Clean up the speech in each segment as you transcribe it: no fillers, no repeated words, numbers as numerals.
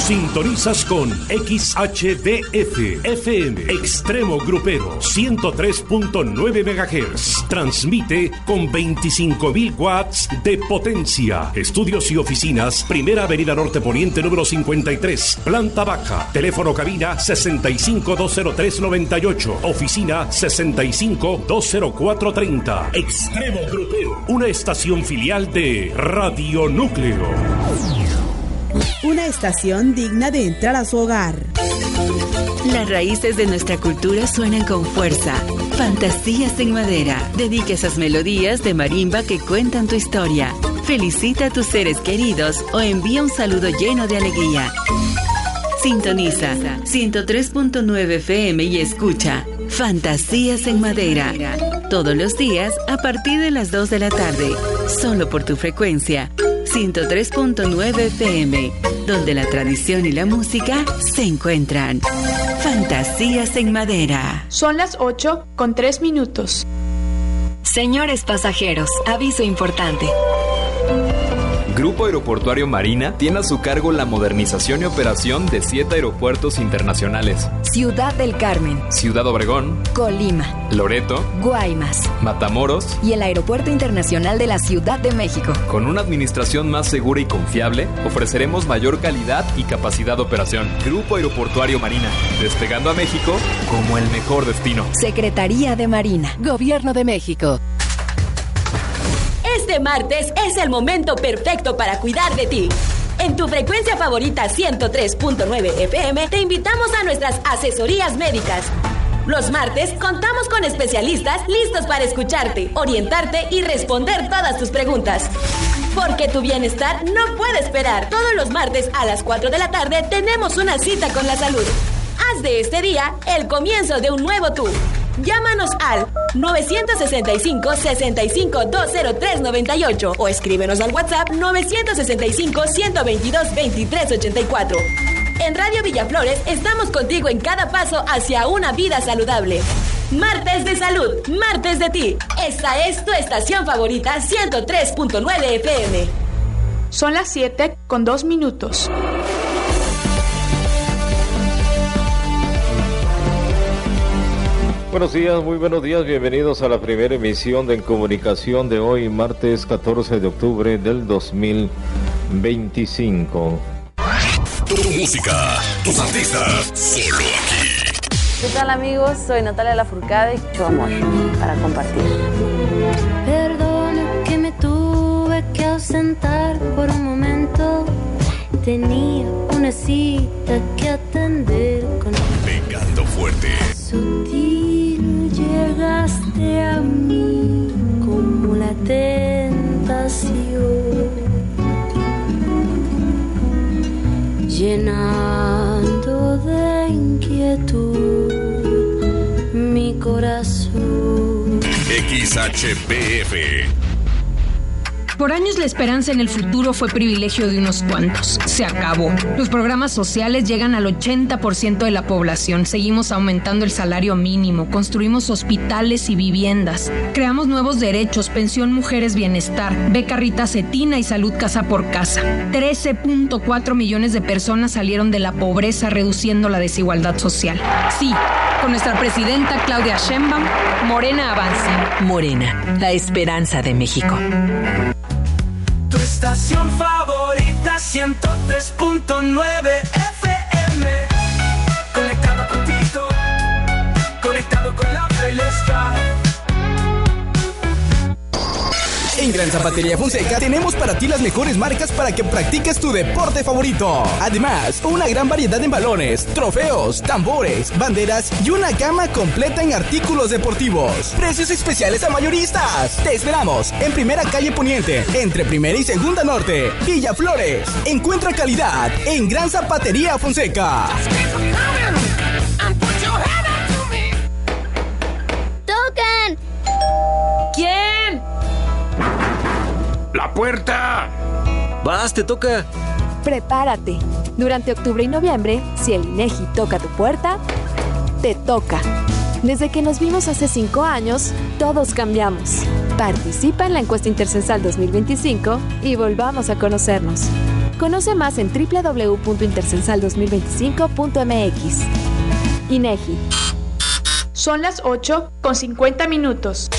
Sintonizas con XHDF FM Extremo Grupero 103.9 MHz. Transmite con 25.000 watts de potencia. Estudios y oficinas, Primera Avenida Norte Poniente número 53, planta baja. Teléfono cabina 65-203-98. Oficina 65-204-30. Extremo Grupero, una estación filial de Radio Núcleo. Una estación digna de entrar a su hogar. Las raíces de nuestra cultura suenan con fuerza. Fantasías en Madera. Dedica esas melodías de marimba que cuentan tu historia. Felicita a tus seres queridos o envía un saludo lleno de alegría. Sintoniza 103.9 FM y escucha Fantasías en Madera. Todos los días a partir de las 2 de la tarde. Solo por tu frecuencia 103.9 FM, donde la tradición y la música se encuentran. Fantasías en Madera. Son las 8:03. Señores pasajeros, aviso importante. Grupo Aeroportuario Marina tiene a su cargo la modernización y operación de 7 aeropuertos internacionales: Ciudad del Carmen, Ciudad Obregón, Colima, Loreto, Guaymas, Matamoros y el Aeropuerto Internacional de la Ciudad de México. Con una administración más segura y confiable, ofreceremos mayor calidad y capacidad de operación. Grupo Aeroportuario Marina, despegando a México como el mejor destino. Secretaría de Marina, Gobierno de México. Este martes es el momento perfecto para cuidar de ti. En tu frecuencia favorita 103.9 FM te invitamos a nuestras asesorías médicas. Los martes contamos con especialistas listos para escucharte, orientarte y responder todas tus preguntas. Porque tu bienestar no puede esperar. Todos los martes a las 4 de la tarde tenemos una cita con la salud. Haz de este día el comienzo de un nuevo tú. Llámanos al 965-65-203-98 o escríbenos al WhatsApp 965-122-2384. En Radio Villaflores estamos contigo en cada paso hacia una vida saludable. Martes de salud, martes de ti. Esta es tu estación favorita 103.9 FM. Son las 7:02. Buenos días, muy buenos días, bienvenidos a la primera emisión de En Comunicación de hoy, martes 14 de octubre del 2025. Tu música, tus artistas, solo aquí. ¿Qué tal, amigos? Soy Natalia Lafourcade y mucho amor para compartir. Perdona que me tuve que ausentar por un momento. Tenía una cita que atender con... Pegando fuerte. Sutil llegaste a mí como la tentación, llenando de inquietud mi corazón. XHPF. Por años la esperanza en el futuro fue privilegio de unos cuantos. Se acabó. Los programas sociales llegan al 80% de la población. Seguimos aumentando el salario mínimo. Construimos hospitales y viviendas. Creamos nuevos derechos, pensión mujeres bienestar, beca Rita Cetina y salud casa por casa. 13.4 millones de personas salieron de la pobreza, reduciendo la desigualdad social. Sí, con nuestra presidenta Claudia Sheinbaum, Morena avanza. Morena, la esperanza de México. Tu estación favorita 103.9 FM. Conectado contigo, conectado con la Pelesca. En Gran Zapatería Fonseca tenemos para ti las mejores marcas para que practiques tu deporte favorito. Además, una gran variedad en balones, trofeos, tambores, banderas y una gama completa en artículos deportivos. Precios especiales a mayoristas. Te esperamos en Primera Calle Poniente, entre Primera y Segunda Norte, Villaflores. Encuentra calidad en Gran Zapatería Fonseca. ¡Tocan! ¿Quién? ¡La puerta! ¡Vas, te toca! Prepárate. Durante octubre y noviembre, si el INEGI toca tu puerta, te toca. Desde que nos vimos hace 5 años, todos cambiamos. Participa en la encuesta intercensal 2025 y volvamos a conocernos. Conoce más en www.intercensal2025.mx. INEGI. Son las 8:50.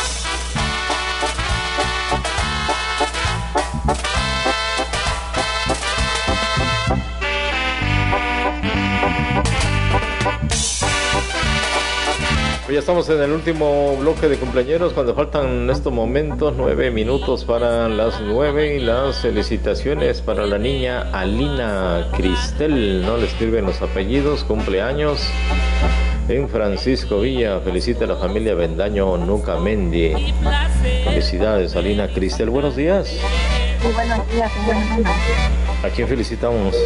Ya estamos en el último bloque de cumpleañeros, cuando faltan en estos momentos 9 minutos para las 9, y las felicitaciones para la niña Alina Cristel, no le escriben los apellidos, cumpleaños en Francisco Villa. Felicita a la familia Bendaño Nucamendi. Felicidades, Alina Cristel. Buenos días. Muy buenos días, señor. ¿A quién felicitamos?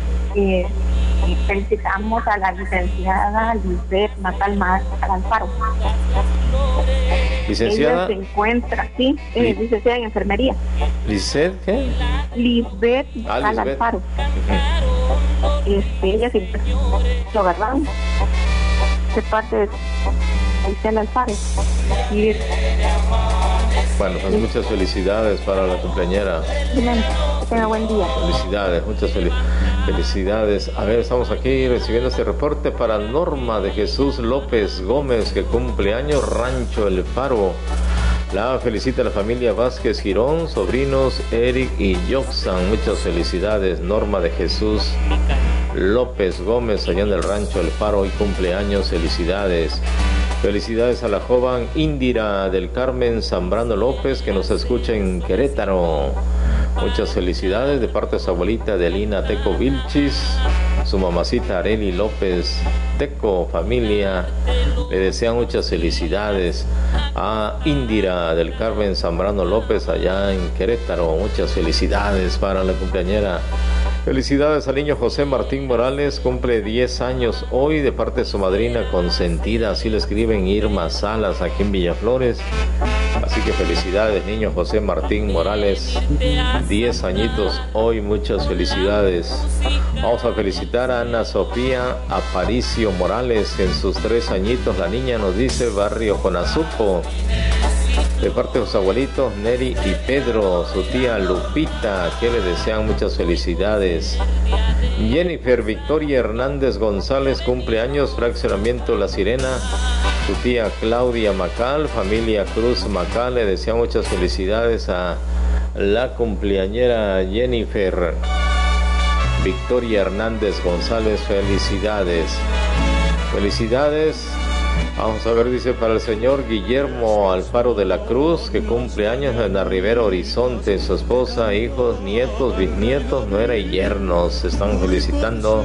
Felicitamos a la licenciada Lisbeth Natal Alfaro. ¿Licenciada? Ella se encuentra, sí, licenciada en enfermería. ¿Lisbeth qué? Lisbeth Natal Alfaro. Ella se encuentra, ¿verdad? De parte de Lisbeth Alfaro. Y bueno, pues muchas felicidades para la cumpleañera. Que tenga buen día. Felicidades, muchas felicidades. A ver, estamos aquí recibiendo este reporte para Norma de Jesús López Gómez, que cumple años, Rancho El Faro. La felicita la familia Vázquez Girón, sobrinos Eric y Yoxan. Muchas felicidades, Norma de Jesús López Gómez, allá en el Rancho El Faro, y cumpleaños, felicidades. Felicidades a la joven Indira del Carmen Zambrano López, que nos escucha en Querétaro. Muchas felicidades de parte de su abuelita Delina Teco Vilchis, su mamacita Areli López Teco, familia. Le desean muchas felicidades a Indira del Carmen Zambrano López allá en Querétaro. Muchas felicidades para la cumpleañera. Felicidades al niño José Martín Morales, cumple 10 años hoy, de parte de su madrina consentida, así le escriben, Irma Salas, aquí en Villaflores. Así que felicidades, niño José Martín Morales, 10 añitos hoy, muchas felicidades. Vamos a felicitar a Ana Sofía Aparicio Morales, en sus 3 añitos, la niña nos dice, barrio Conazupo. De parte de sus abuelitos Neri y Pedro, su tía Lupita, que le desean muchas felicidades. Jennifer Victoria Hernández González, cumpleaños, fraccionamiento La Sirena. Su tía Claudia Macal, familia Cruz Macal, le desean muchas felicidades a la cumpleañera Jennifer Victoria Hernández González. Felicidades. Felicidades. Vamos a ver, dice, para el señor Guillermo Alfaro de la Cruz, que cumple años en la Ribera Horizonte, su esposa, hijos, nietos, bisnietos, nuera y yernos. Se están felicitando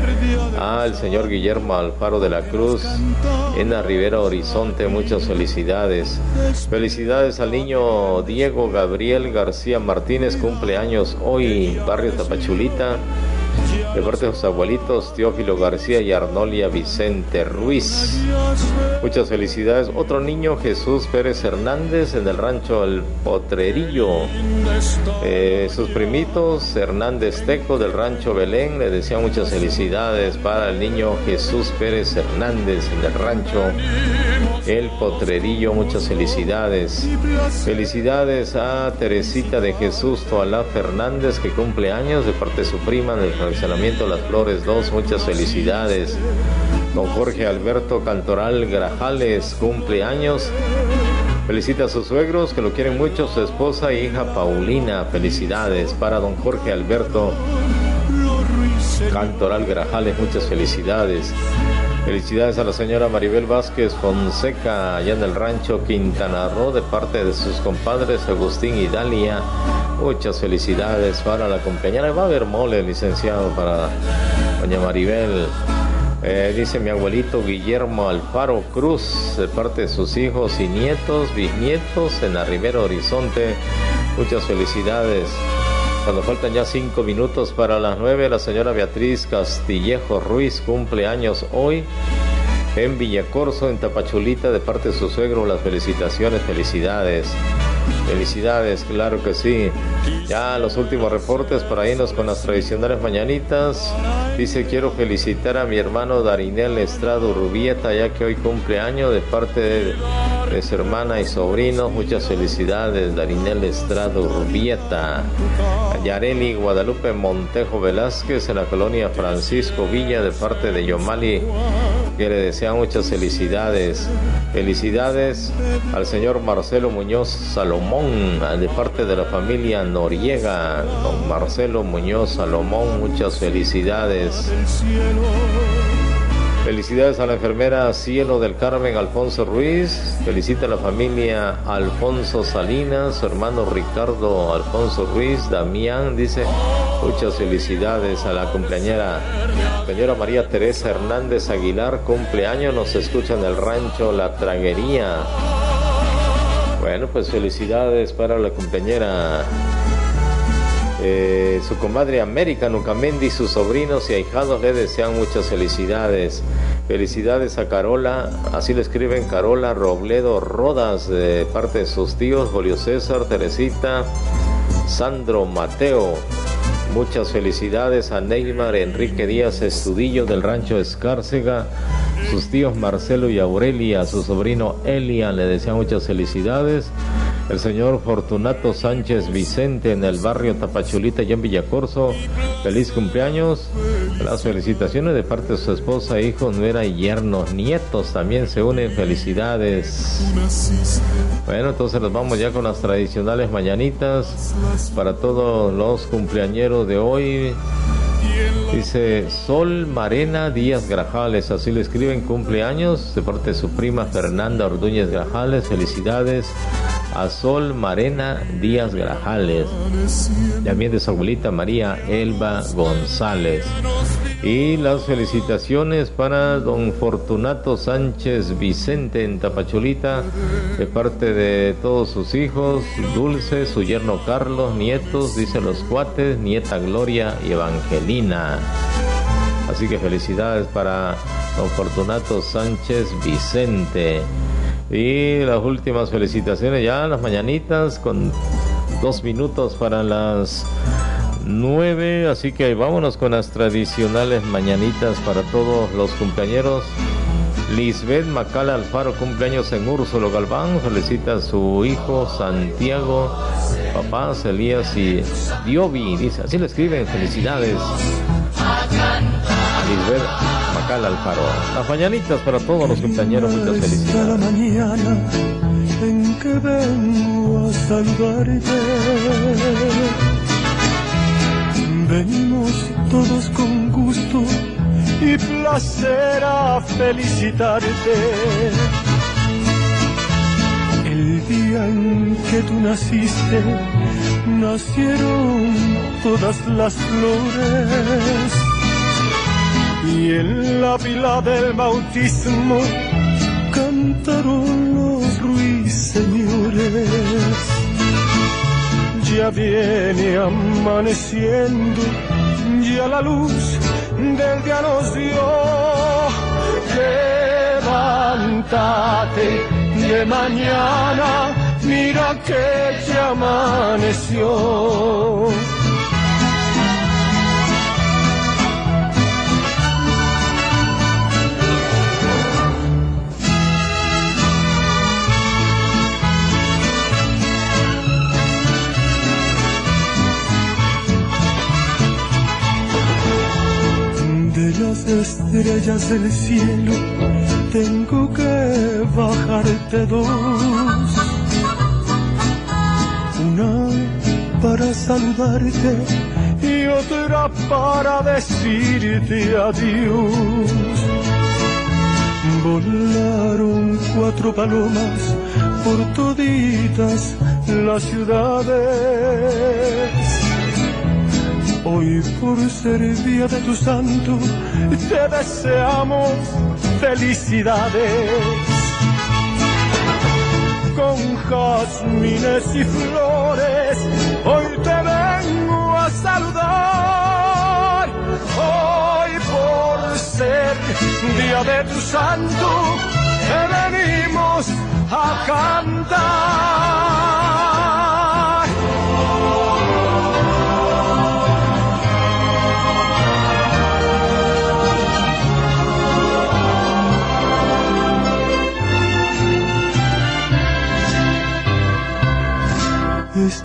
al señor Guillermo Alfaro de la Cruz en la Ribera Horizonte. Muchas felicidades. Felicidades al niño Diego Gabriel García Martínez, cumple años hoy, barrio Tapachulita. De parte de sus abuelitos Teófilo García y Arnolia Vicente Ruiz. Muchas felicidades. Otro niño, Jesús Pérez Hernández, en el rancho El Potrerillo. Sus primitos Hernández Teco del rancho Belén le desean muchas felicidades para el niño Jesús Pérez Hernández en el rancho El Potrerillo. Muchas felicidades. Felicidades a Teresita de Jesús Toalá Fernández, que cumple años, de parte de su prima en el fraccionamiento Las Flores 2. Muchas felicidades. Don Jorge Alberto Cantoral Grajales, cumple años. Felicita a sus suegros, que lo quieren mucho, su esposa e hija Paulina. Felicidades para don Jorge Alberto Cantoral Grajales. Muchas felicidades. Felicidades a la señora Maribel Vázquez Fonseca, allá en el rancho Quintana Roo, de parte de sus compadres Agustín y Dalia. Muchas felicidades para la compañera. Va a haber mole, licenciado, para doña Maribel. Dice mi abuelito Guillermo Alfaro Cruz, de parte de sus hijos y nietos, bisnietos, en la Ribera Horizonte. Muchas felicidades. Cuando faltan ya 5 minutos para las 9, la señora Beatriz Castillejo Ruiz cumple años hoy en Villacorso, en Tapachulita, de parte de su suegro. Las felicitaciones, felicidades. Felicidades, claro que sí. Ya los últimos reportes para irnos con las tradicionales mañanitas. Dice, quiero felicitar a mi hermano Darinel Estrado Rubieta, ya que hoy cumple año, de parte de su hermana y sobrinos. Muchas felicidades, Darinel Estrada Urbieta. Yareli Guadalupe Montejo Velázquez, en la colonia Francisco Villa, de parte de Yomali, que le desea muchas felicidades. Felicidades al señor Marcelo Muñoz Salomón, de parte de la familia Noriega. Don Marcelo Muñoz Salomón, muchas felicidades. Felicidades a la enfermera Cielo del Carmen Alfonso Ruiz. Felicita a la familia Alfonso Salinas, su hermano Ricardo Alfonso Ruiz. Damián dice muchas felicidades a la cumpleañera señora María Teresa Hernández Aguilar, cumpleaños, nos escucha en el rancho La Traguería. Bueno, pues felicidades para la cumpleañera. Su comadre América Nucamendi, sus sobrinos y ahijados le desean muchas felicidades. Felicidades a Carola, así le escriben, Carola Robledo Rodas, de parte de sus tíos Julio César, Teresita, Sandro Mateo. Muchas felicidades a Neymar Enrique Díaz Estudillo, del rancho Escárcega, sus tíos Marcelo y Aurelia, su sobrino Elian le desean muchas felicidades. El señor Fortunato Sánchez Vicente, en el barrio Tapachulita, ya en Villacorso, feliz cumpleaños. Las felicitaciones de parte de su esposa, hijos, nuera y yernos, nietos también se unen, felicidades. Bueno, entonces nos vamos ya con las tradicionales mañanitas para todos los cumpleañeros de hoy. Dice Sol Marena Díaz Grajales, así le escriben, cumpleaños de parte de su prima Fernanda Ordúñez Grajales. Felicidades a Sol Marena Díaz Grajales, también de su abuelita María Elba González. Y las felicitaciones para don Fortunato Sánchez Vicente en Tapachulita, de parte de todos sus hijos, Dulce, su yerno Carlos, nietos, dice los cuates, nieta Gloria y Evangelina. Así que felicidades para don Fortunato Sánchez Vicente. Y las últimas felicitaciones ya, las mañanitas, con 2 minutos para las 9, así que vámonos con las tradicionales mañanitas para todos los cumpleañeros. Lisbeth Macala Alfaro, cumpleaños en Úrsulo Galván, felicita a su hijo Santiago, papás Elías y Diobi, dice, así le escriben, felicidades a Lisbeth Macala Alfaro. Las mañanitas para todos los cumpleaños, muchas felicidades. La mañana en que vengo a saludarte, venimos todos con gusto y placer a felicitarte. El día en que tú naciste, nacieron todas las flores, y en la pila del bautismo cantaron los ruiseñores. Ya viene amaneciendo, ya la luz del día nos dio. Levántate de mañana, mira que ya amaneció. Las estrellas del cielo tengo que bajarte 2, una para saludarte y otra para decirte adiós. Volaron 4 palomas por toditas las ciudades. Hoy, por ser día de tu santo, te deseamos felicidades. Con jazmines y flores, hoy te vengo a saludar. Hoy, por ser día de tu santo, te venimos a cantar.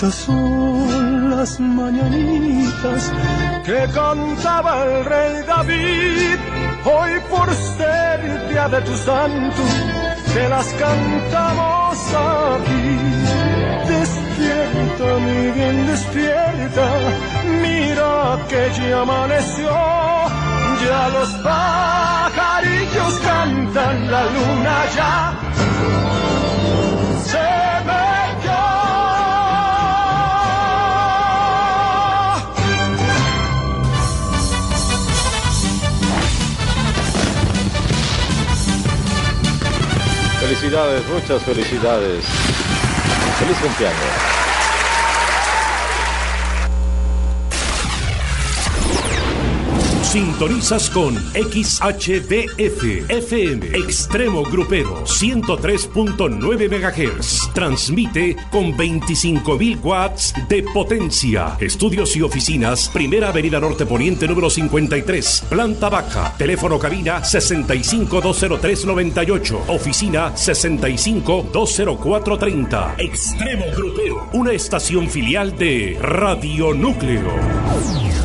Estas son las mañanitas que cantaba el rey David. Hoy por ser día de tu santo, te las cantamos aquí. Despierta, mi bien, despierta, mira que ya amaneció. Ya los pajarillos cantan, la luna ya se metió. Felicidades, muchas felicidades. Feliz cumpleaños. Sintonizas con XHDF FM Extremo Grupero 103.9 MHz. Transmite con 25.000 watts de potencia. Estudios y oficinas, Primera Avenida Norte Poniente número 53, planta baja. Teléfono cabina 65-203-98. Oficina 65-204-30. Extremo Grupero, una estación filial de Radio Núcleo.